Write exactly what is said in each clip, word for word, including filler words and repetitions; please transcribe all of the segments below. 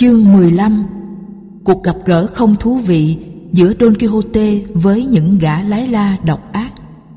Chương mười lăm. Cuộc gặp gỡ không thú vị giữa Don Quixote với những gã lái la độc ác.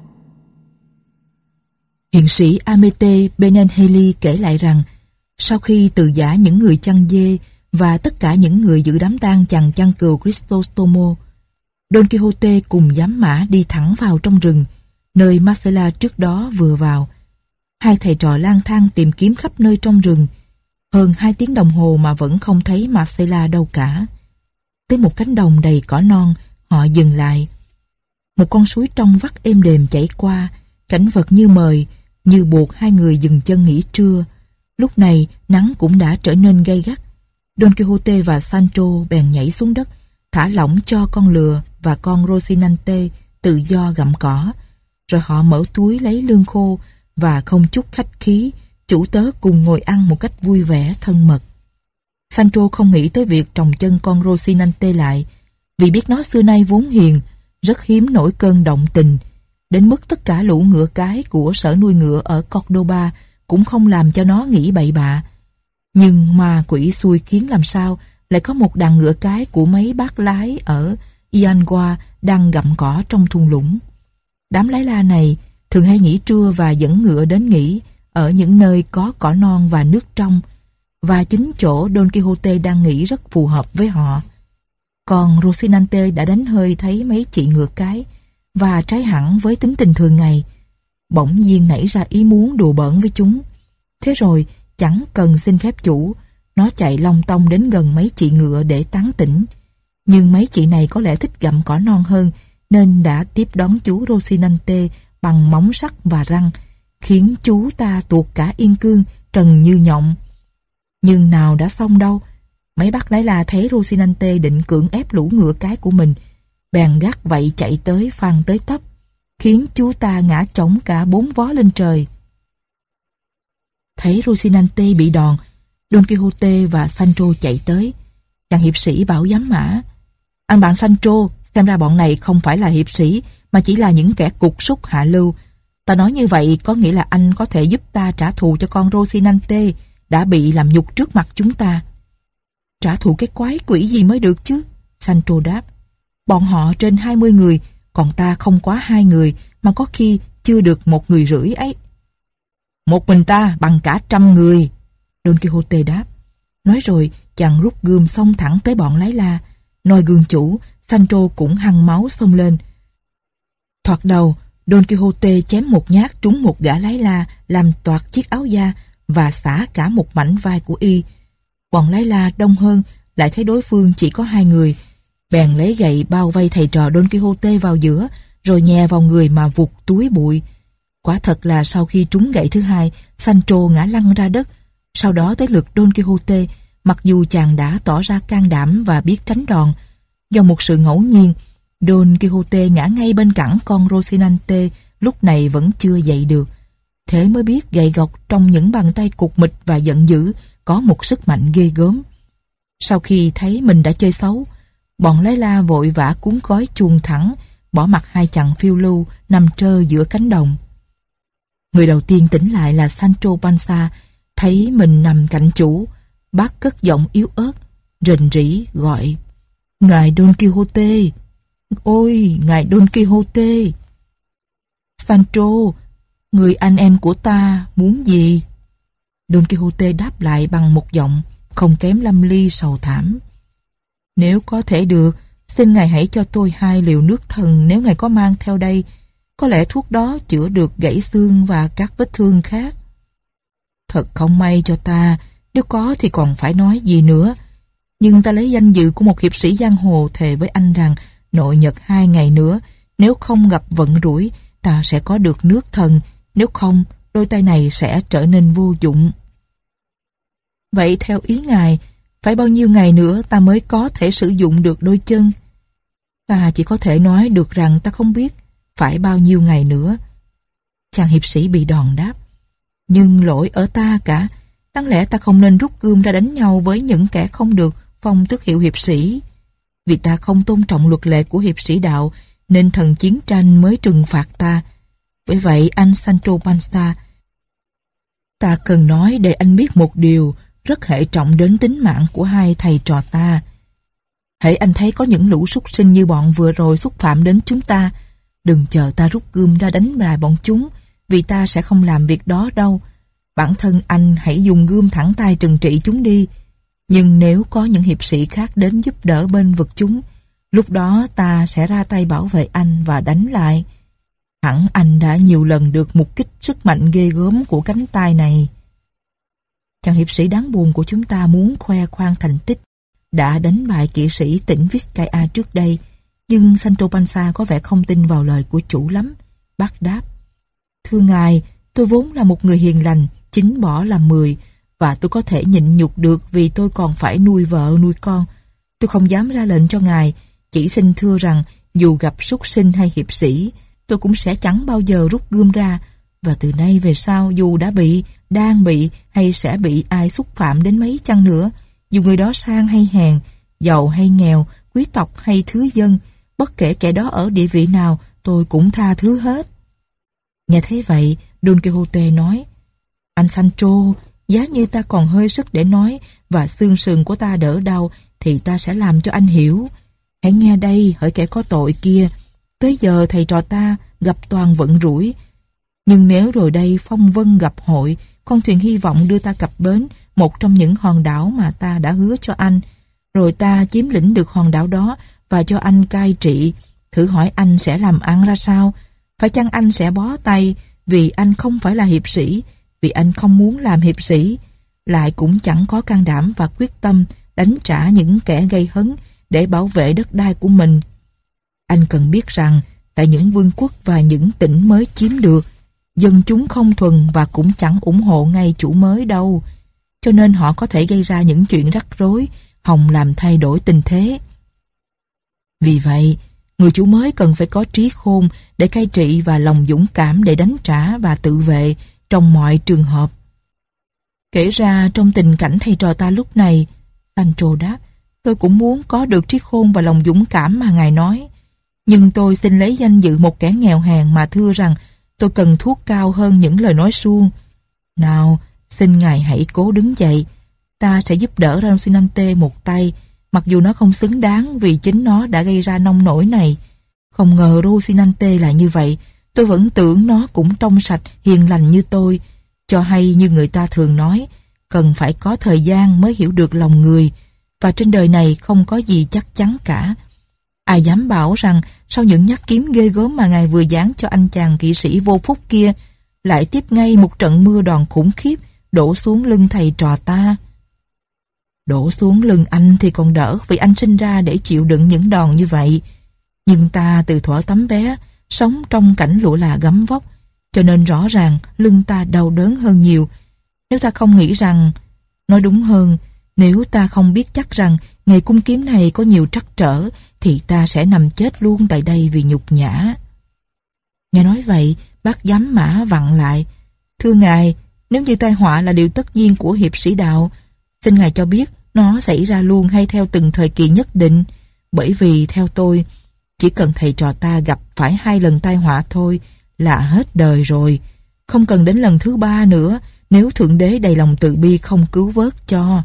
Hiền sĩ Amete Benenhelli kể lại rằng, sau khi từ giã những người chăn dê và tất cả những người giữ đám tang chàng chăn cừu Crisostomo, Don Quixote cùng giám mã đi thẳng vào trong rừng, nơi Marcela trước đó vừa vào. Hai thầy trò lang thang tìm kiếm khắp nơi trong rừng, hơn hai tiếng đồng hồ mà vẫn không thấy Marcela đâu cả. Tới một cánh đồng đầy cỏ non, họ dừng lại. Một con suối trong vắt êm đềm chảy qua, cảnh vật như mời, như buộc hai người dừng chân nghỉ trưa. Lúc này nắng cũng đã trở nên gay gắt. Don Quixote và Sancho bèn nhảy xuống đất, thả lỏng cho con lừa và con Rocinante tự do gặm cỏ. Rồi họ mở túi lấy lương khô và không chút khách khí, chủ tớ cùng ngồi ăn một cách vui vẻ thân mật. Sancho không nghĩ tới việc trồng chân con Rocinante lại, vì biết nó xưa nay vốn hiền, rất hiếm nổi cơn động tình, đến mức tất cả lũ ngựa cái của sở nuôi ngựa ở Cordoba cũng không làm cho nó nghĩ bậy bạ. Nhưng ma quỷ xui khiến làm sao lại có một đàn ngựa cái của mấy bác lái ở Ianguá đang gặm cỏ trong thung lũng. Đám lái la này thường hay nghỉ trưa và dẫn ngựa đến nghỉ ở những nơi có cỏ non và nước trong, và chính chỗ Don Quixote đang nghỉ rất phù hợp với họ. Còn Rocinante đã đánh hơi thấy mấy chị ngựa cái, và trái hẳn với tính tình thường ngày, bỗng nhiên nảy ra ý muốn đùa bỡn với chúng. Thế rồi chẳng cần xin phép chủ, nó chạy long tong đến gần mấy chị ngựa để tán tỉnh. Nhưng mấy chị này có lẽ thích gặm cỏ non hơn, nên đã tiếp đón chú Rocinante bằng móng sắt và răng, khiến chú ta tuột cả yên cương trần như nhộng. Nhưng nào đã xong đâu. Mấy bác lái la thấy Rocinante định cưỡng ép lũ ngựa cái của mình, bèn gắt vậy chạy tới phang tới tấp, khiến chú ta ngã chổng cả bốn vó lên trời. Thấy Rocinante bị đòn, Don Quixote và Sancho chạy tới. Chàng hiệp sĩ bảo giám mã: "Anh bạn Sancho, xem ra bọn này không phải là hiệp sĩ, mà chỉ là những kẻ cục súc hạ lưu. Ta nói như vậy có nghĩa là anh có thể giúp ta trả thù cho con Rocinante đã bị làm nhục trước mặt chúng ta." "Trả thù cái quái quỷ gì mới được chứ?" Sancho đáp. "Bọn họ trên hai mươi người, còn ta không quá hai người, mà có khi chưa được một người rưỡi ấy." "Một mình ta bằng cả trăm người," Don Quixote đáp. Nói rồi chàng rút gươm xông thẳng tới bọn lái la. Noi gương chủ, Sancho cũng hăng máu xông lên. Thoạt đầu, Don Quixote chém một nhát trúng một gã lái la, làm toạc chiếc áo da và xả cả một mảnh vai của y. Bọn lái la đông hơn, lại thấy đối phương chỉ có hai người, bèn lấy gậy bao vây thầy trò Don Quixote vào giữa, rồi nhè vào người mà vụt túi bụi. Quả thật là sau khi trúng gậy thứ hai, Sancho ngã lăn ra đất. Sau đó tới lượt Don Quixote, mặc dù chàng đã tỏ ra can đảm và biết tránh đòn. Do một sự ngẫu nhiên, Don Quixote ngã ngay bên cẳng con Rocinante lúc này vẫn chưa dậy được. Thế mới biết gậy gộc trong những bàn tay cục mịch và giận dữ có một sức mạnh ghê gớm. Sau khi thấy mình đã chơi xấu, bọn lái la vội vã cuốn gói chuồng thẳng, bỏ mặc hai chàng phiêu lưu nằm trơ giữa cánh đồng. Người đầu tiên tỉnh lại là Sancho Panza. Thấy mình nằm cạnh chủ, bác cất giọng yếu ớt, rền rĩ gọi: "Ngài Don Quixote! Ôi, ngài Don Quixote!" "Sancho, người anh em của ta muốn gì?" Don Quixote đáp lại bằng một giọng không kém lâm ly sầu thảm: "Nếu có thể được, xin ngài hãy cho tôi hai liều nước thần nếu ngài có mang theo đây. Có lẽ thuốc đó chữa được gãy xương và các vết thương khác." "Thật không may cho ta, nếu có thì còn phải nói gì nữa. Nhưng ta lấy danh dự của một hiệp sĩ giang hồ thề với anh rằng nội nhật hai ngày nữa, nếu không gặp vận rủi, ta sẽ có được nước thần, nếu không, đôi tay này sẽ trở nên vô dụng." "Vậy theo ý ngài, phải bao nhiêu ngày nữa ta mới có thể sử dụng được đôi chân?" "Ta chỉ có thể nói được rằng ta không biết phải bao nhiêu ngày nữa." Chàng hiệp sĩ bị đòn đáp: "Nhưng lỗi ở ta cả. Đáng lẽ ta không nên rút gươm ra đánh nhau với những kẻ không được phong tước hiệu hiệp sĩ. Vì ta không tôn trọng luật lệ của hiệp sĩ đạo, nên thần chiến tranh mới trừng phạt ta. Bởi vậy anh Sancho Panza, ta cần nói để anh biết một điều, rất hệ trọng đến tính mạng của hai thầy trò ta. Hễ anh thấy có những lũ súc sinh như bọn vừa rồi xúc phạm đến chúng ta, đừng chờ ta rút gươm ra đánh lại bọn chúng, vì ta sẽ không làm việc đó đâu. Bản thân anh hãy dùng gươm thẳng tay trừng trị chúng đi. Nhưng nếu có những hiệp sĩ khác đến giúp đỡ bên vực chúng, lúc đó ta sẽ ra tay bảo vệ anh và đánh lại. Hẳn anh đã nhiều lần được mục kích sức mạnh ghê gớm của cánh tay này. Chàng hiệp sĩ đáng buồn của chúng ta muốn khoe khoang thành tích đã đánh bại kỵ sĩ tỉnh Vizcaya trước đây, nhưng Sancho Panza có vẻ không tin vào lời của chủ lắm. Bác đáp: "Thưa ngài, tôi vốn là một người hiền lành, chín bỏ làm mười, và tôi có thể nhịn nhục được vì tôi còn phải nuôi vợ nuôi con. Tôi không dám ra lệnh cho ngài, chỉ xin thưa rằng dù gặp súc sinh hay hiệp sĩ, tôi cũng sẽ chẳng bao giờ rút gươm ra, và từ nay về sau dù đã bị, đang bị hay sẽ bị ai xúc phạm đến mấy chăng nữa, dù người đó sang hay hèn, giàu hay nghèo, quý tộc hay thứ dân, bất kể kẻ đó ở địa vị nào, tôi cũng tha thứ hết." Nghe thấy vậy, Don Quixote nói: "Anh Sancho, giá như ta còn hơi sức để nói và xương sườn của ta đỡ đau thì ta sẽ làm cho anh hiểu. Hãy nghe đây, hỡi kẻ có tội kia, tới giờ thầy trò ta gặp toàn vận rủi. Nhưng nếu rồi đây phong vân gặp hội, con thuyền hy vọng đưa ta cập bến một trong những hòn đảo mà ta đã hứa cho anh, rồi ta chiếm lĩnh được hòn đảo đó và cho anh cai trị, thử hỏi anh sẽ làm ăn ra sao? Phải chăng anh sẽ bó tay vì anh không phải là hiệp sĩ, vì anh không muốn làm hiệp sĩ, lại cũng chẳng có can đảm và quyết tâm đánh trả những kẻ gây hấn để bảo vệ đất đai của mình? Anh cần biết rằng tại những vương quốc và những tỉnh mới chiếm được, dân chúng không thuần và cũng chẳng ủng hộ ngay chủ mới đâu, cho nên họ có thể gây ra những chuyện rắc rối, hòng làm thay đổi tình thế. Vì vậy, người chủ mới cần phải có trí khôn để cai trị và lòng dũng cảm để đánh trả và tự vệ trong mọi trường hợp." Kể ra trong tình cảnh thầy trò ta lúc này, Sancho đáp: "Tôi cũng muốn có được trí khôn và lòng dũng cảm mà ngài nói. Nhưng tôi xin lấy danh dự một kẻ nghèo hèn mà thưa rằng tôi cần thuốc cao hơn những lời nói suông. Nào, xin ngài hãy cố đứng dậy. Ta sẽ giúp đỡ Rocinante một tay, mặc dù nó không xứng đáng vì chính nó đã gây ra nông nổi này. Không ngờ Rocinante là như vậy. Tôi vẫn tưởng nó cũng trong sạch, hiền lành như tôi. Cho hay như người ta thường nói, cần phải có thời gian mới hiểu được lòng người, và trên đời này không có gì chắc chắn cả. Ai dám bảo rằng sau những nhát kiếm ghê gớm mà ngài vừa giáng cho anh chàng kỵ sĩ vô phúc kia, lại tiếp ngay một trận mưa đòn khủng khiếp đổ xuống lưng thầy trò ta? Đổ xuống lưng anh thì còn đỡ, vì anh sinh ra để chịu đựng những đòn như vậy. Nhưng ta từ thuở tấm bé sống trong cảnh lụa là gấm vóc, cho nên rõ ràng lưng ta đau đớn hơn nhiều. Nếu ta không nghĩ rằng, nói đúng hơn, nếu ta không biết chắc rằng nghề cung kiếm này có nhiều trắc trở, thì ta sẽ nằm chết luôn tại đây vì nhục nhã." Nghe nói vậy, bác giám mã vặn lại: "Thưa ngài, nếu như tai họa là điều tất nhiên của hiệp sĩ đạo, xin ngài cho biết nó xảy ra luôn hay theo từng thời kỳ nhất định, bởi vì theo tôi, chỉ cần thầy trò ta gặp phải hai lần tai họa thôi là hết đời rồi, không cần đến lần thứ ba nữa nếu Thượng Đế đầy lòng từ bi không cứu vớt cho."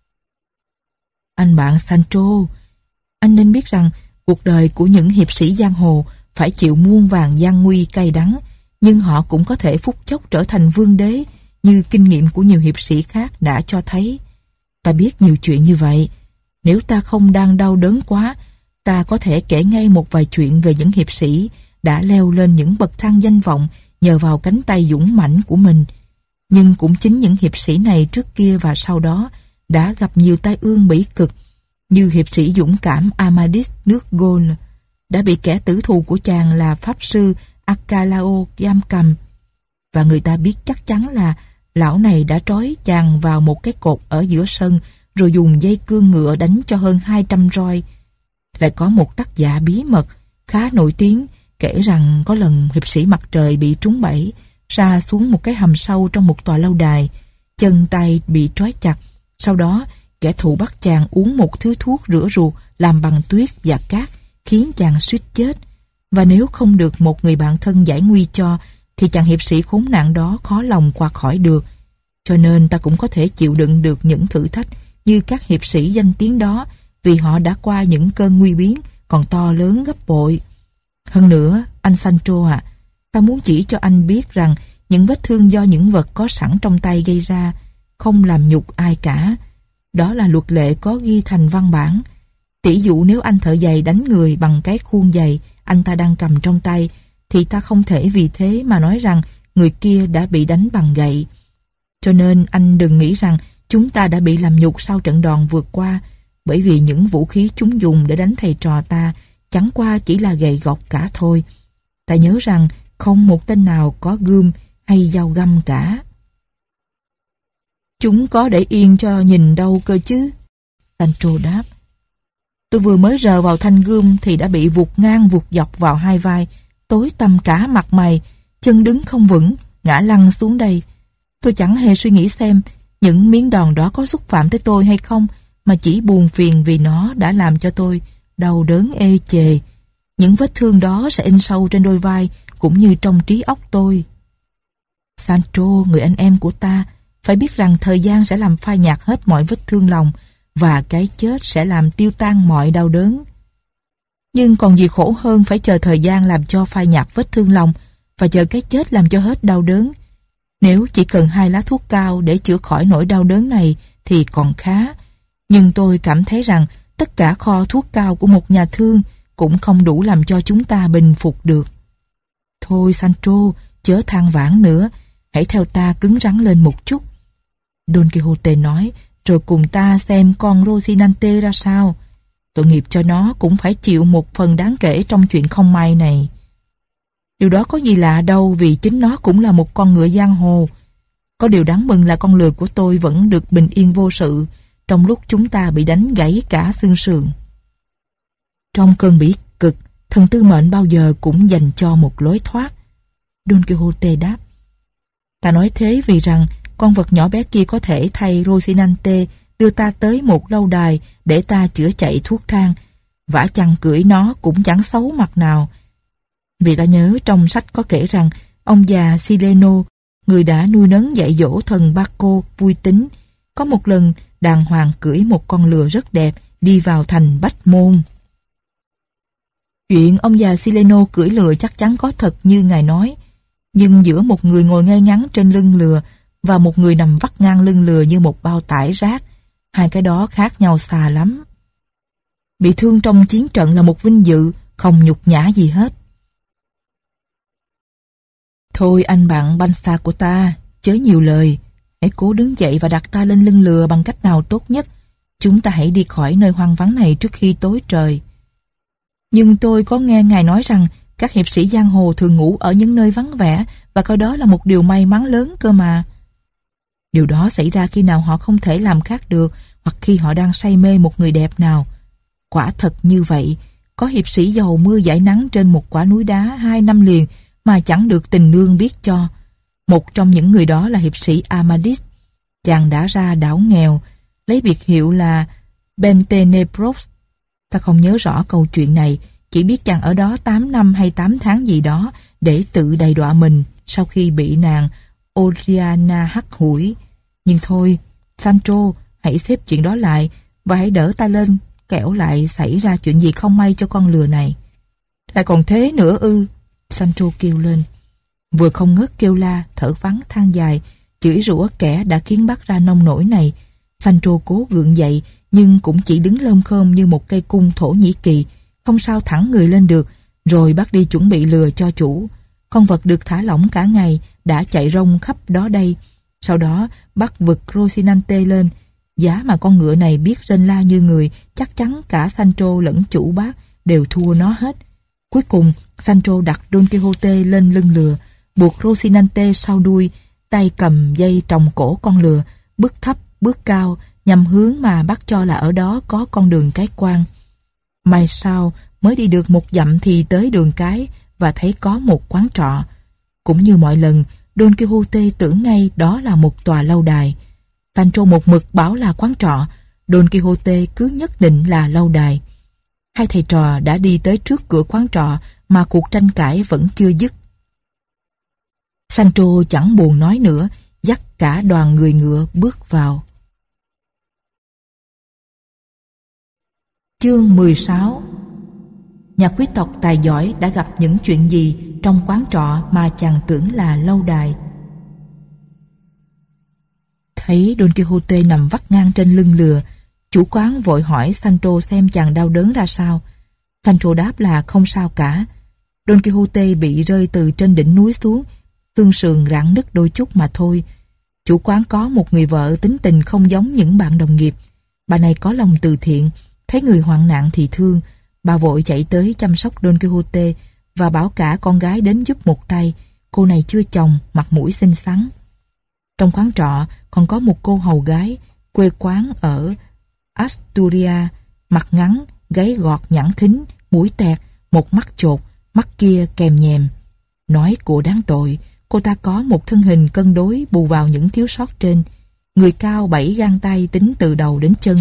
"Anh bạn Sancho, anh nên biết rằng cuộc đời của những hiệp sĩ giang hồ phải chịu muôn vàn gian nguy cay đắng, nhưng họ cũng có thể phút chốc trở thành vương đế, như kinh nghiệm của nhiều hiệp sĩ khác đã cho thấy. Ta biết nhiều chuyện như vậy. Nếu ta không đang đau đớn quá, ta có thể kể ngay một vài chuyện về những hiệp sĩ đã leo lên những bậc thang danh vọng nhờ vào cánh tay dũng mãnh của mình. Nhưng cũng chính những hiệp sĩ này trước kia và sau đó đã gặp nhiều tai ương bỉ cực, như hiệp sĩ dũng cảm Amadis nước Gaul đã bị kẻ tử thù của chàng là pháp sư Arcalao giam cầm, và người ta biết chắc chắn là lão này đã trói chàng vào một cái cột ở giữa sân rồi dùng dây cương ngựa đánh cho hơn hai trăm roi. Lại có một tác giả bí mật khá nổi tiếng kể rằng có lần hiệp sĩ Mặt Trời bị trúng bẫy, sa xuống một cái hầm sâu trong một tòa lâu đài, chân tay bị trói chặt. Sau đó kẻ thù bắt chàng uống một thứ thuốc rửa ruột làm bằng tuyết và cát, khiến chàng suýt chết. Và nếu không được một người bạn thân giải nguy cho, thì chàng hiệp sĩ khốn nạn đó khó lòng qua khỏi được. Cho nên ta cũng có thể chịu đựng được những thử thách như các hiệp sĩ danh tiếng đó, vì họ đã qua những cơn nguy biến còn to lớn gấp bội. Hơn nữa, anh Sancho à, ta muốn chỉ cho anh biết rằng những vết thương do những vật có sẵn trong tay gây ra không làm nhục ai cả. Đó là luật lệ có ghi thành văn bản. Tỷ dụ nếu anh thợ giày đánh người bằng cái khuôn giày anh ta đang cầm trong tay, thì ta không thể vì thế mà nói rằng người kia đã bị đánh bằng gậy. Cho nên anh đừng nghĩ rằng chúng ta đã bị làm nhục sau trận đòn vượt qua, bởi vì những vũ khí chúng dùng để đánh thầy trò ta chẳng qua chỉ là gậy gộc cả thôi. Ta nhớ rằng không một tên nào có gươm hay dao găm cả. Chúng có để yên cho nhìn đâu cơ chứ? Sancho đáp. Tôi vừa mới rờ vào thanh gươm thì đã bị vụt ngang vụt dọc vào hai vai, tối tăm cả mặt mày, chân đứng không vững, ngã lăn xuống đây. Tôi chẳng hề suy nghĩ xem những miếng đòn đó có xúc phạm tới tôi hay không, mà chỉ buồn phiền vì nó đã làm cho tôi đau đớn ê chề. Những vết thương đó sẽ in sâu trên đôi vai cũng như trong trí óc tôi. Sancho, người anh em của ta, phải biết rằng thời gian sẽ làm phai nhạt hết mọi vết thương lòng, và cái chết sẽ làm tiêu tan mọi đau đớn. Nhưng còn gì khổ hơn phải chờ thời gian làm cho phai nhạt vết thương lòng và chờ cái chết làm cho hết đau đớn. Nếu chỉ cần hai lá thuốc cao để chữa khỏi nỗi đau đớn này thì còn khá. Nhưng tôi cảm thấy rằng tất cả kho thuốc cao của một nhà thương cũng không đủ làm cho chúng ta bình phục được. Thôi Sancho, chớ than vãn nữa, hãy theo ta cứng rắn lên một chút. Don Quixote nói, rồi cùng ta xem con Rocinante ra sao. Tội nghiệp cho nó cũng phải chịu một phần đáng kể trong chuyện không may này. Điều đó có gì lạ đâu, vì chính nó cũng là một con ngựa giang hồ. Có điều đáng mừng là con lừa của tôi vẫn được bình yên vô sự trong lúc chúng ta bị đánh gãy cả xương sườn. Trong cơn bỉ cực, thần tư mệnh bao giờ cũng dành cho một lối thoát. Don Quixote đáp. Ta nói thế vì rằng con vật nhỏ bé kia có thể thay Rocinante đưa ta tới một lâu đài để ta chữa chạy thuốc thang. Vả chăng cưỡi nó cũng chẳng xấu mặt nào. Vì ta nhớ trong sách có kể rằng ông già Sileno, người đã nuôi nấng dạy dỗ thần Baco vui tính, có một lần đàng hoàng cưỡi một con lừa rất đẹp đi vào thành Bách Môn. Chuyện ông già Sileno cưỡi lừa chắc chắn có thật như ngài nói, nhưng giữa một người ngồi ngay ngắn trên lưng lừa và một người nằm vắt ngang lưng lừa như một bao tải rác, hai cái đó khác nhau xa lắm. Bị thương trong chiến trận là một vinh dự, không nhục nhã gì hết. Thôi anh bạn Bansa của ta, chớ nhiều lời, hãy cố đứng dậy và đặt ta lên lưng lừa bằng cách nào tốt nhất. Chúng ta hãy đi khỏi nơi hoang vắng này trước khi tối trời. Nhưng tôi có nghe ngài nói rằng các hiệp sĩ giang hồ thường ngủ ở những nơi vắng vẻ và coi đó là một điều may mắn lớn cơ mà. Điều đó xảy ra khi nào họ không thể làm khác được, hoặc khi họ đang say mê một người đẹp nào. Quả thật như vậy, có hiệp sĩ dầu mưa dãi nắng trên một quả núi đá hai năm liền mà chẳng được tình nương biết cho. Một trong những người đó là hiệp sĩ Amadis. Chàng đã ra đảo nghèo, lấy biệt hiệu là Bentenebros. Ta không nhớ rõ câu chuyện này, chỉ biết chàng ở đó tám năm hay tám tháng gì đó để tự đầy đọa mình sau khi bị nàng Oriana hắt hủi. Nhưng thôi, Sancho, hãy xếp chuyện đó lại và hãy đỡ ta lên, kẻo lại xảy ra chuyện gì không may cho con lừa này. Lại còn thế nữa ư? Sancho kêu lên. Vừa không ngớt kêu la, thở vắng than dài, chửi rủa kẻ đã khiến bắt ra nông nổi này. Sancho cố gượng dậy, nhưng cũng chỉ đứng lơm khơm như một cây cung Thổ Nhĩ Kỳ, không sao thẳng người lên được, rồi bắt đi chuẩn bị lừa cho chủ. Con vật được thả lỏng cả ngày đã chạy rong khắp đó đây. Sau đó bắt vực Rocinante lên. Giá mà con ngựa này biết rên la như người, chắc chắn cả Sancho lẫn chủ bác đều thua nó hết. Cuối cùng Sancho đặt Don Quixote lên lưng lừa, buộc Rocinante sau đuôi, tay cầm dây tròng cổ con lừa, bước thấp bước cao nhằm hướng mà bác cho là ở đó có con đường cái quan. Mai sau mới đi được một dặm thì tới đường cái và thấy có một quán trọ. Cũng như mọi lần, Don Quixote tưởng ngay đó là một tòa lâu đài. Sancho một mực bảo là quán trọ, Don Quixote cứ nhất định là lâu đài. Hai thầy trò đã đi tới trước cửa quán trọ mà cuộc tranh cãi vẫn chưa dứt. Sancho chẳng buồn nói nữa, dắt cả đoàn người ngựa bước vào. Chương mười sáu. Nhà quý tộc tài giỏi đã gặp những chuyện gì trong quán trọ mà chàng tưởng là lâu đài. Thấy Don Quixote nằm vắt ngang trên lưng lừa, chủ quán vội hỏi Sancho xem chàng đau đớn ra sao. Sancho đáp là không sao cả. Don Quixote bị rơi từ trên đỉnh núi xuống, xương sườn rạn nứt đôi chút mà thôi. Chủ quán có một người vợ tính tình không giống những bạn đồng nghiệp. Bà này có lòng từ thiện, thấy người hoạn nạn thì thương. Bà vội chạy tới chăm sóc Don Quixote và bảo cả con gái đến giúp một tay. Cô này chưa chồng, mặt mũi xinh xắn. Trong quán trọ còn có một cô hầu gái quê quán ở Asturias, mặt ngắn, gáy gọt nhẵn thính, mũi tẹt, một mắt chột, mắt kia kèm nhèm. Nói cô đáng tội, cô ta có một thân hình cân đối bù vào những thiếu sót trên. Người cao bảy gang tay tính từ đầu đến chân.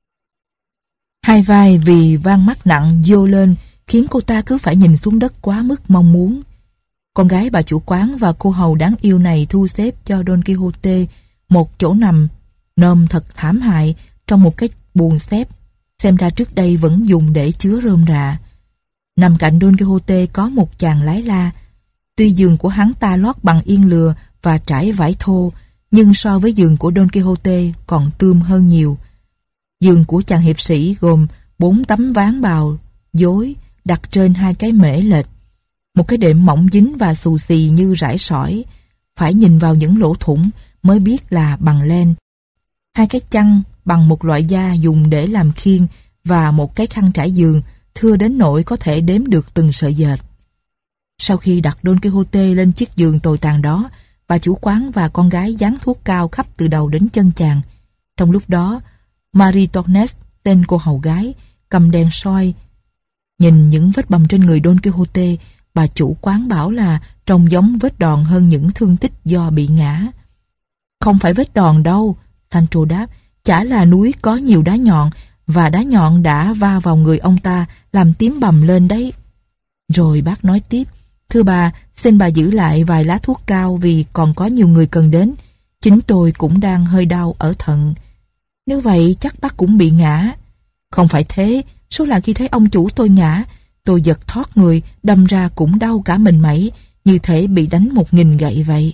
Hai vai vì van mắt nặng dô lên khiến cô ta cứ phải nhìn xuống đất quá mức mong muốn. Con gái bà chủ quán và cô hầu đáng yêu này thu xếp cho Don Quixote một chỗ nằm nôm thật thảm hại trong một cái buồng xếp, xem ra trước đây vẫn dùng để chứa rơm rạ. Nằm cạnh Don Quixote có một chàng lái la. Tuy giường của hắn ta lót bằng yên lừa và trải vải thô, nhưng so với giường của Don Quixote còn tươm hơn nhiều. Giường của chàng hiệp sĩ gồm bốn tấm ván bào dối đặt trên hai cái mễ lệch. Một cái đệm mỏng dính và xù xì như rải sỏi, phải nhìn vào những lỗ thủng mới biết là bằng len. Hai cái chăn bằng một loại da dùng để làm khiên và một cái khăn trải giường thưa đến nỗi có thể đếm được từng sợi dệt. Sau khi đặt Don Quixote lên chiếc giường tồi tàn đó, bà chủ quán và con gái dán thuốc cao khắp từ đầu đến chân chàng. Trong lúc đó, Marie Tornes, tên cô hầu gái, cầm đèn soi. Nhìn những vết bầm trên người Don Quixote, bà chủ quán bảo là trông giống vết đòn hơn những thương tích do bị ngã. Không phải vết đòn đâu, Sancho đáp, chả là núi có nhiều đá nhọn và đá nhọn đã va vào người ông ta làm tím bầm lên đấy. Rồi bác nói tiếp, thưa bà, xin bà giữ lại vài lá thuốc cao vì còn có nhiều người cần đến. Chính tôi cũng đang hơi đau ở thận. Nếu vậy chắc bác cũng bị ngã. Không phải thế, số là khi thấy ông chủ tôi ngã, tôi giật thoát người, đâm ra cũng đau cả mình mẩy, như thể bị đánh một nghìn gậy vậy.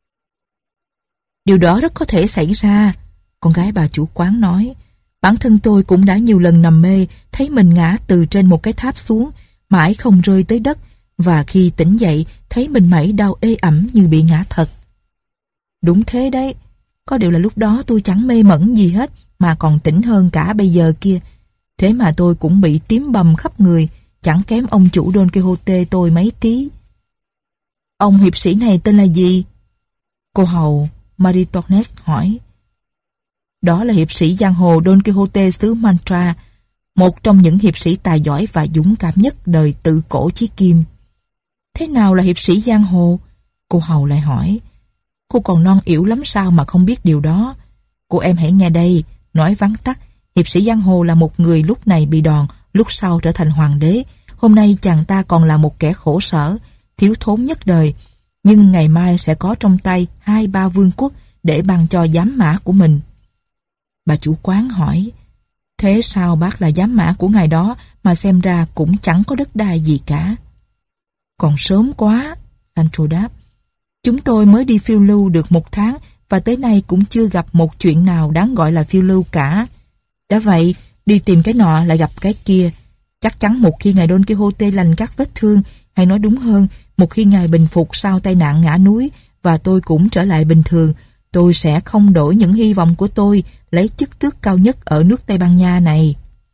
Điều đó rất có thể xảy ra, con gái bà chủ quán nói. Bản thân tôi cũng đã nhiều lần nằm mê, thấy mình ngã từ trên một cái tháp xuống, mãi không rơi tới đất, và khi tỉnh dậy, thấy mình mẩy đau ê ẩm như bị ngã thật. Đúng thế đấy, có điều là lúc đó tôi chẳng mê mẩn gì hết, mà còn tỉnh hơn cả bây giờ kia. Thế mà tôi cũng bị tím bầm khắp người, chẳng kém ông chủ Don Quixote tôi mấy tí. Ông hiệp sĩ này tên là gì? Cô hầu Marie Tornes hỏi. Đó là hiệp sĩ giang hồ Don Quixote xứ Mantra, một trong những hiệp sĩ tài giỏi và dũng cảm nhất đời tự cổ chí kim. Thế nào là hiệp sĩ giang hồ? Cô hầu lại hỏi. Cô còn non yếu lắm sao mà không biết điều đó? Cô em hãy nghe đây, nói vắn tắt. Hiệp sĩ giang hồ là một người lúc này bị đòn, lúc sau trở thành hoàng đế. Hôm nay chàng ta còn là một kẻ khổ sở, thiếu thốn nhất đời. Nhưng ngày mai sẽ có trong tay hai ba vương quốc để ban cho giám mã của mình. Bà chủ quán hỏi, thế sao bác là giám mã của ngài đó mà xem ra cũng chẳng có đất đai gì cả? Còn sớm quá, Sancho đáp. Chúng tôi mới đi phiêu lưu được một tháng và tới nay cũng chưa gặp một chuyện nào đáng gọi là phiêu lưu cả. Đã vậy, đi tìm cái nọ lại gặp cái kia. Chắc chắn một khi ngài Don Quixote lành các vết thương, hay nói đúng hơn, một khi ngài bình phục sau tai nạn ngã núi và tôi cũng trở lại bình thường, tôi sẽ không đổi những hy vọng của tôi lấy chức tước cao nhất ở nước Tây Ban Nha này.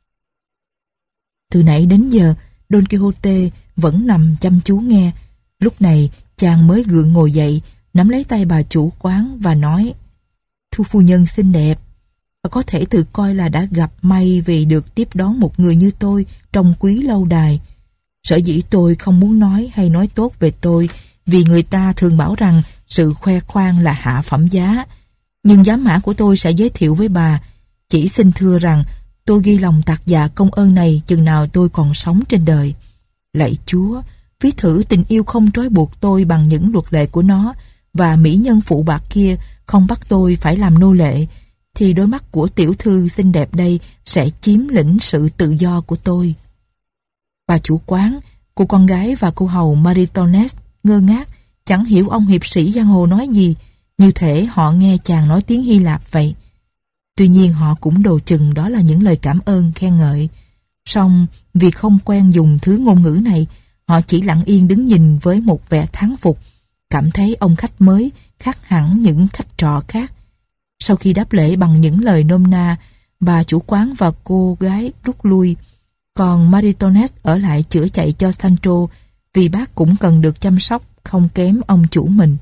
Từ nãy đến giờ, Don Quixote vẫn nằm chăm chú nghe. Lúc này, chàng mới gượng ngồi dậy, nắm lấy tay bà chủ quán và nói, thưa phu nhân xinh đẹp, và có thể tự coi là đã gặp may vì được tiếp đón một người như tôi trong quý lâu đài. Sở dĩ tôi không muốn nói hay nói tốt về tôi, vì người ta thường bảo rằng sự khoe khoang là hạ phẩm giá. Nhưng giám mã của tôi sẽ giới thiệu với bà. Chỉ xin thưa rằng tôi ghi lòng tạc dạ công ơn này chừng nào tôi còn sống trên đời. Lạy Chúa, ví thử tình yêu không trói buộc tôi bằng những luật lệ của nó, và mỹ nhân phụ bạc kia không bắt tôi phải làm nô lệ, thì đôi mắt của tiểu thư xinh đẹp đây sẽ chiếm lĩnh sự tự do của tôi. Bà chủ quán, cô con gái và cô hầu Maritornes ngơ ngác, chẳng hiểu ông hiệp sĩ giang hồ nói gì, như thể họ nghe chàng nói tiếng Hy Lạp vậy. Tuy nhiên họ cũng đồ chừng đó là những lời cảm ơn, khen ngợi. Song vì không quen dùng thứ ngôn ngữ này, họ chỉ lặng yên đứng nhìn với một vẻ thán phục, cảm thấy ông khách mới khác hẳn những khách trọ khác. Sau khi đáp lễ bằng những lời nôm na, bà chủ quán và cô gái rút lui, còn Maritornes ở lại chữa chạy cho Sancho, vì bác cũng cần được chăm sóc không kém ông chủ mình.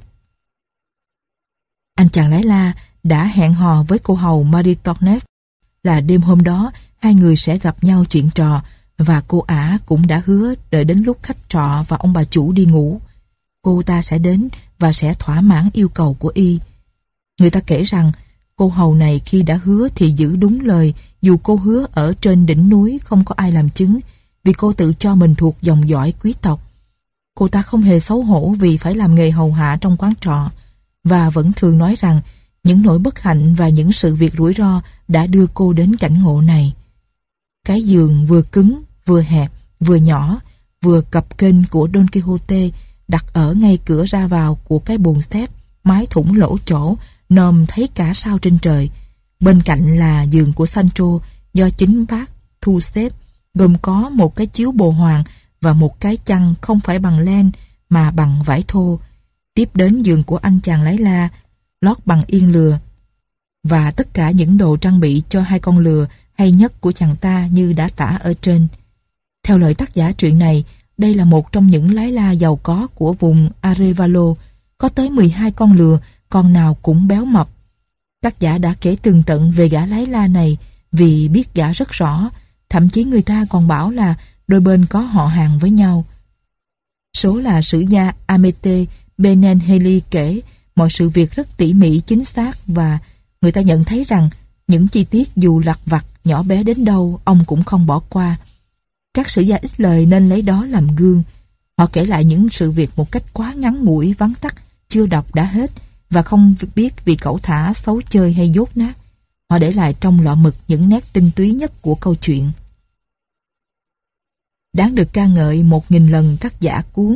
Anh chàng lái la đã hẹn hò với cô hầu Maritornes là đêm hôm đó hai người sẽ gặp nhau chuyện trò, và cô ả cũng đã hứa đợi đến lúc khách trọ và ông bà chủ đi ngủ, cô ta sẽ đến và sẽ thỏa mãn yêu cầu của y. Người ta kể rằng cô hầu này khi đã hứa thì giữ đúng lời, dù cô hứa ở trên đỉnh núi không có ai làm chứng, vì cô tự cho mình thuộc dòng dõi quý tộc. Cô ta không hề xấu hổ vì phải làm nghề hầu hạ trong quán trọ, và vẫn thường nói rằng những nỗi bất hạnh và những sự việc rủi ro đã đưa cô đến cảnh ngộ này. Cái giường vừa cứng, vừa hẹp, vừa nhỏ, vừa cập kênh của Don Quixote đặt ở ngay cửa ra vào của cái buồng xếp, mái thủng lỗ chỗ, nòm thấy cả sao trên trời. Bên cạnh là giường của Sancho do chính bác thu xếp, gồm có một cái chiếu bồ hoàng và một cái chăn không phải bằng len mà bằng vải thô. Tiếp đến giường của anh chàng lái la, lót bằng yên lừa, và tất cả những đồ trang bị cho hai con lừa hay nhất của chàng ta như đã tả ở trên. Theo lời tác giả truyện này, đây là một trong những lái la giàu có của vùng Arevalo, có tới mười hai con lừa, con nào cũng béo mập. Tác giả đã kể tường tận về gã lái la này vì biết gã rất rõ, thậm chí người ta còn bảo là đôi bên có họ hàng với nhau. Số là sử gia Amete Benenheli kể mọi sự việc rất tỉ mỉ chính xác, và người ta nhận thấy rằng những chi tiết dù lặt vặt nhỏ bé đến đâu ông cũng không bỏ qua. Các sử gia ít lời nên lấy đó làm gương. Họ kể lại những sự việc một cách quá ngắn ngủi, vắn tắt, chưa đọc đã hết, và không biết vì cẩu thả, xấu chơi hay dốt nát. Họ để lại trong lọ mực những nét tinh túy nhất của câu chuyện. Đáng được ca ngợi một nghìn lần tác giả cuốn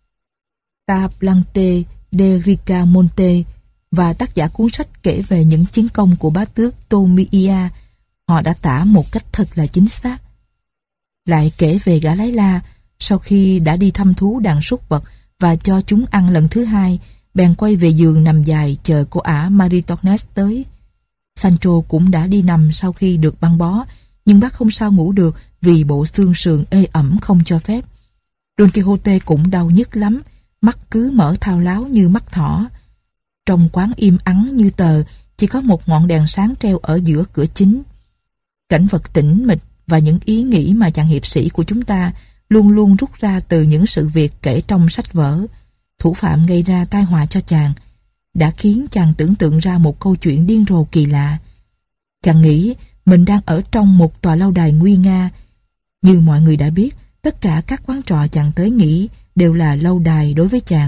Tablante de Ricamonte và tác giả cuốn sách kể về những chiến công của bá tước Tomia. Họ đã tả một cách thật là chính xác. Lại kể về gã lái la, sau khi đã đi thăm thú đàn súc vật và cho chúng ăn lần thứ hai, bèn quay về giường nằm dài chờ cô ả Maritornes tới. Sancho cũng đã đi nằm sau khi được băng bó, nhưng bác không sao ngủ được vì bộ xương sườn ê ẩm không cho phép. Don Quixote cũng đau nhức lắm, mắt cứ mở thao láo như mắt thỏ. Trong quán im ắng như tờ, chỉ có một ngọn đèn sáng treo ở giữa cửa chính. Cảnh vật tĩnh mịch và những ý nghĩ mà chàng hiệp sĩ của chúng ta luôn luôn rút ra từ những sự việc kể trong sách vở, thủ phạm gây ra tai họa cho chàng, đã khiến chàng tưởng tượng ra một câu chuyện điên rồ kỳ lạ. Chàng nghĩ mình đang ở trong một tòa lâu đài nguy nga. Như mọi người đã biết, tất cả các quán trọ chàng tới nghỉ đều là lâu đài đối với chàng.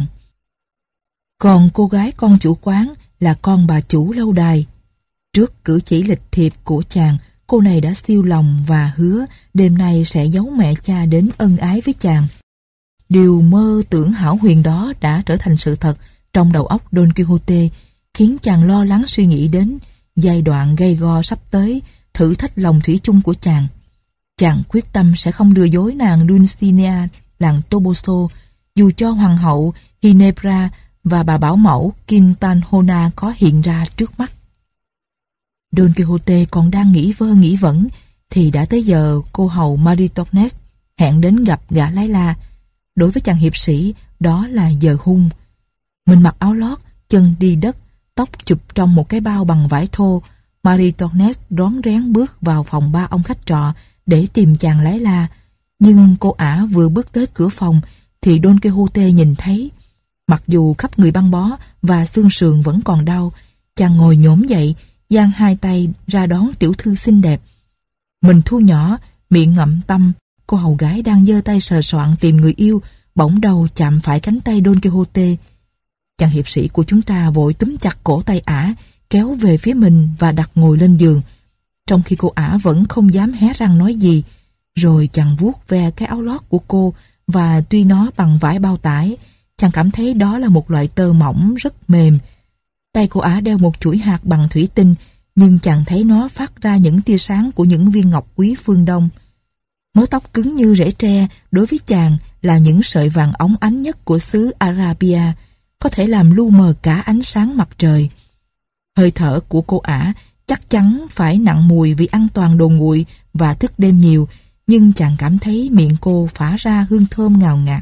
Còn cô gái con chủ quán là con bà chủ lâu đài. Trước cử chỉ lịch thiệp của chàng, cô này đã siêu lòng và hứa đêm nay sẽ giấu mẹ cha đến ân ái với chàng. Điều mơ tưởng hão huyền đó đã trở thành sự thật trong đầu óc Don Quixote, khiến chàng lo lắng suy nghĩ đến giai đoạn gay go sắp tới, thử thách lòng thủy chung của chàng. Chàng quyết tâm sẽ không lừa dối nàng Dulcinea làng Toboso, dù cho hoàng hậu Ginebra và bà bảo mẫu Quintanhona có hiện ra trước mắt. Don Quixote còn đang nghĩ vơ nghĩ vẩn thì đã tới giờ cô hầu Maritornes hẹn đến gặp gã lái la. Đối với chàng hiệp sĩ, đó là giờ hung. Mình mặc áo lót, chân đi đất, tóc chụp trong một cái bao bằng vải thô, Maritornes rón rén bước vào phòng ba ông khách trọ để tìm chàng lái la. Nhưng cô ả vừa bước tới cửa phòng thì Don Quixote nhìn thấy, mặc dù khắp người băng bó và xương sườn vẫn còn đau, chàng ngồi nhổm dậy, giang hai tay ra đón tiểu thư xinh đẹp. Mình thu nhỏ, miệng ngậm tâm, cô hầu gái đang giơ tay sờ soạng tìm người yêu, bỗng đầu chạm phải cánh tay Don Quixote. Chàng hiệp sĩ của chúng ta vội túm chặt cổ tay ả, kéo về phía mình và đặt ngồi lên giường, trong khi cô ả vẫn không dám hé răng nói gì. Rồi chàng vuốt ve cái áo lót của cô, và tuy nó bằng vải bao tải, chàng cảm thấy đó là một loại tơ mỏng rất mềm. Tay cô ả đeo một chuỗi hạt bằng thủy tinh, nhưng chàng thấy nó phát ra những tia sáng của những viên ngọc quý phương Đông. Mớ tóc cứng như rễ tre đối với chàng là những sợi vàng óng ánh nhất của xứ Arabia, có thể làm lu mờ cả ánh sáng mặt trời. Hơi thở của cô ả chắc chắn phải nặng mùi vì ăn toàn đồ nguội và thức đêm nhiều, nhưng chàng cảm thấy miệng cô phả ra hương thơm ngào ngạt.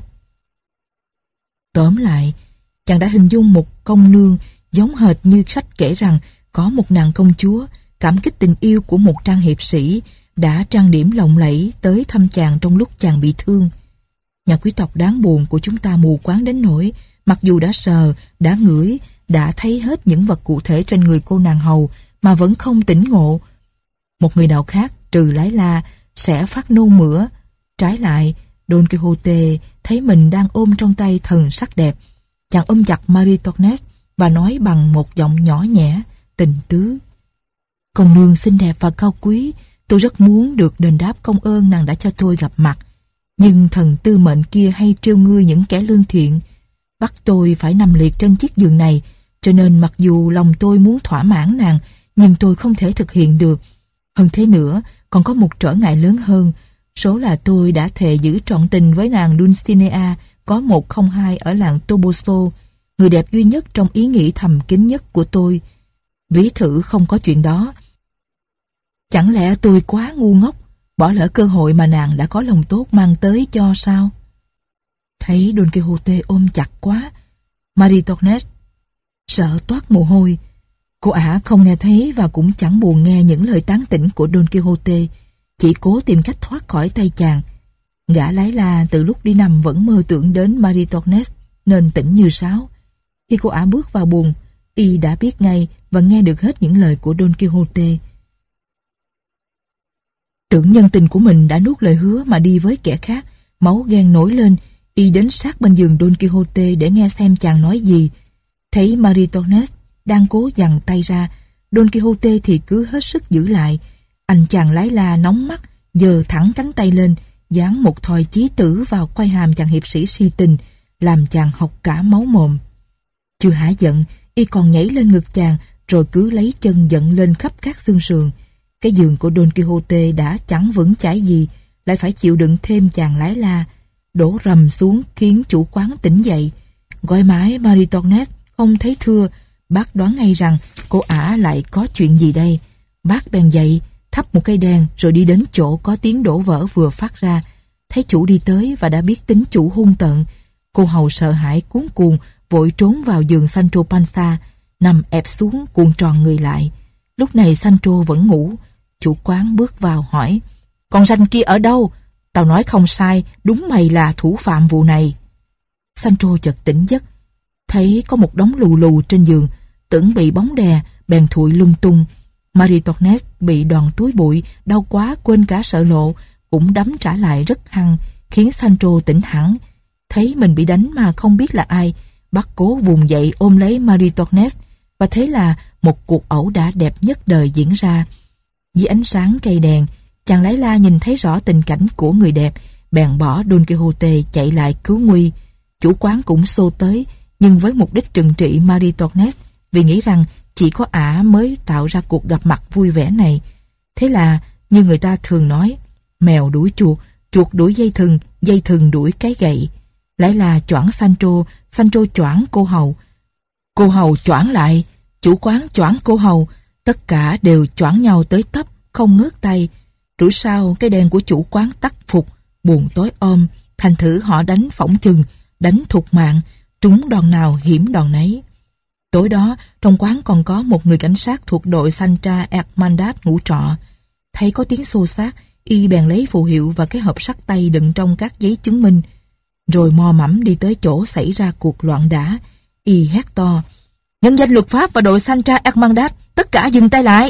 Tóm lại, chàng đã hình dung một công nương giống hệt như sách kể rằng có một nàng công chúa cảm kích tình yêu của một trang hiệp sĩ đã trang điểm lộng lẫy tới thăm chàng trong lúc chàng bị thương. Nhà quý tộc đáng buồn của chúng ta mù quáng đến nỗi mặc dù đã sờ, đã ngửi, đã thấy hết những vật cụ thể trên người cô nàng hầu mà vẫn không tỉnh ngộ. Một người nào khác trừ Lái La sẽ phát nôn mửa. Trái lại, Don Quixote thấy mình đang ôm trong tay thần sắc đẹp. Chàng ôm chặt Marie Antoinette và nói bằng một giọng nhỏ nhẹ, tình tứ: "Công nương xinh đẹp và cao quý, tôi rất muốn được đền đáp công ơn nàng đã cho tôi gặp mặt. Nhưng thần tư mệnh kia hay trêu ngươi những kẻ lương thiện, bắt tôi phải nằm liệt trên chiếc giường này, cho nên mặc dù lòng tôi muốn thỏa mãn nàng, nhưng tôi không thể thực hiện được. Hơn thế nữa, còn có một trở ngại lớn hơn, số là tôi đã thề giữ trọn tình với nàng Dulcinea có một không hai ở làng Toboso, người đẹp duy nhất trong ý nghĩ thầm kín nhất của tôi. Ví thử không có chuyện đó, chẳng lẽ tôi quá ngu ngốc, bỏ lỡ cơ hội mà nàng đã có lòng tốt mang tới cho sao?" Thấy Don Quixote ôm chặt quá, Marie Antoinette sợ toát mồ hôi. Cô ả không nghe thấy và cũng chẳng buồn nghe những lời tán tỉnh của Don Quixote, chỉ cố tìm cách thoát khỏi tay chàng. Gã Lái La từ lúc đi nằm vẫn mơ tưởng đến Marie Antoinette nên tỉnh như sáo. Khi cô ả bước vào buồng, y đã biết ngay và nghe được hết những lời của Don Quixote. Tưởng nhân tình của mình đã nuốt lời hứa mà đi với kẻ khác, máu ghen nổi lên, y đến sát bên giường Don Quixote để nghe xem chàng nói gì. Thấy Marie Antoinette đang cố giằng tay ra, Don Quixote thì cứ hết sức giữ lại. Anh chàng Lái La nóng mắt, giơ thẳng cánh tay lên, giáng một thoi chí tử vào quai hàm chàng hiệp sĩ si tình, làm chàng học cả máu mồm. Chưa hả giận, y còn nhảy lên ngực chàng, rồi cứ lấy chân giận lên khắp các xương sườn. Cái giường của Don Quixote đã chẳng vững chãi gì, lại phải chịu đựng thêm chàng Lái La. Đổ rầm xuống khiến chủ quán tỉnh dậy. Gọi mãi Marie Antoinette không thấy thưa. Bác đoán ngay rằng cô ả lại có chuyện gì đây. Bác bèn dậy, thắp một cây đèn rồi đi đến chỗ có tiếng đổ vỡ vừa phát ra. Thấy chủ đi tới và đã biết tính chủ hung tợn, cô hầu sợ hãi cuống cuồng vội trốn vào giường Sancho Panza, nằm ẹp xuống cuộn tròn người lại. Lúc này Sancho vẫn ngủ. Chủ quán bước vào hỏi: "Con ranh kia ở đâu? Tao nói không sai, đúng mày là thủ phạm vụ này." Sancho chợt tỉnh giấc, thấy có một đống lù lù trên giường, tưởng bị bóng đè, bèn thụi lung tung. Marie Antoinette bị đòn túi bụi, đau quá quên cả sợ lộ, cũng đấm trả lại rất hăng, khiến Sancho tỉnh hẳn. Thấy mình bị đánh mà không biết là ai, bác cố vùng dậy ôm lấy Marie Antoinette, và thế là một cuộc ẩu đả đẹp nhất đời diễn ra. Dưới ánh sáng cây đèn, chàng Lái La nhìn thấy rõ tình cảnh của người đẹp, bèn bỏ Don Quixote chạy lại cứu nguy. Chủ quán cũng xô tới, nhưng với mục đích trừng trị Marie Antoinette, vì nghĩ rằng chỉ có ả mới tạo ra cuộc gặp mặt vui vẻ này. Thế là, như người ta thường nói, mèo đuổi chuột, chuột đuổi dây thừng, dây thừng đuổi cái gậy. Lại là choảng Sancho, Sancho choảng cô hầu. Cô hầu choảng lại, chủ quán choảng cô hầu, tất cả đều choảng nhau tới tấp, không ngớt tay. Rủi sao cái đèn của chủ quán tắt phục, buồn tối om, thành thử họ đánh phỏng chừng, đánh thục mạng, trúng đòn nào hiểm đòn nấy. Tối đó, trong quán còn có một người cảnh sát thuộc đội Santa Hermandad ngủ trọ. Thấy có tiếng xô xát, y bèn lấy phù hiệu và cái hộp sắt tay đựng trong các giấy chứng minh, rồi mò mẫm đi tới chỗ xảy ra cuộc loạn đả. Y hét to: "Nhân danh luật pháp và đội Santa Hermandad, tất cả dừng tay lại!"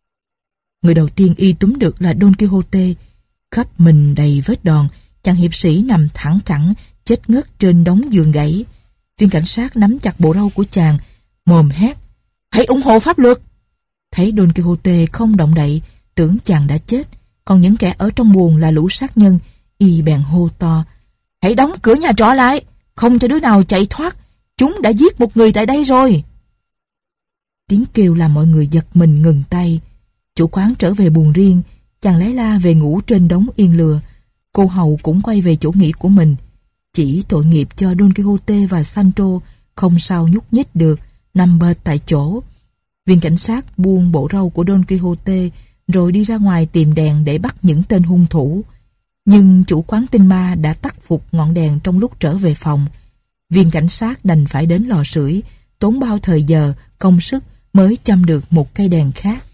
Người đầu tiên y túm được là Don Quixote. Khắp mình đầy vết đòn, chàng hiệp sĩ nằm thẳng cẳng, chết ngất trên đống giường gãy. Viên cảnh sát nắm chặt bộ râu của chàng, mồm hét: "Hãy ủng hộ pháp luật!" Thấy Don Quixote không động đậy, tưởng chàng đã chết, còn những kẻ ở trong buồng là lũ sát nhân, y bèn hô to: "Hãy đóng cửa nhà trọ lại, không cho đứa nào chạy thoát, chúng đã giết một người tại đây rồi." Tiếng kêu làm mọi người giật mình ngừng tay. Chủ quán trở về buồng riêng, chàng lấy la về ngủ trên đống yên lừa. Cô hầu cũng quay về chỗ nghỉ của mình. Chỉ tội nghiệp cho Don Quixote và Sancho không sao nhúc nhích được, nằm bệt tại chỗ. Viên cảnh sát buông bộ râu của Don Quixote rồi đi ra ngoài tìm đèn để bắt những tên hung thủ. Nhưng chủ quán tinh ma đã tắt phục ngọn đèn trong lúc trở về phòng. Viên cảnh sát đành phải đến lò sưởi, tốn bao thời giờ, công sức mới châm được một cây đèn khác.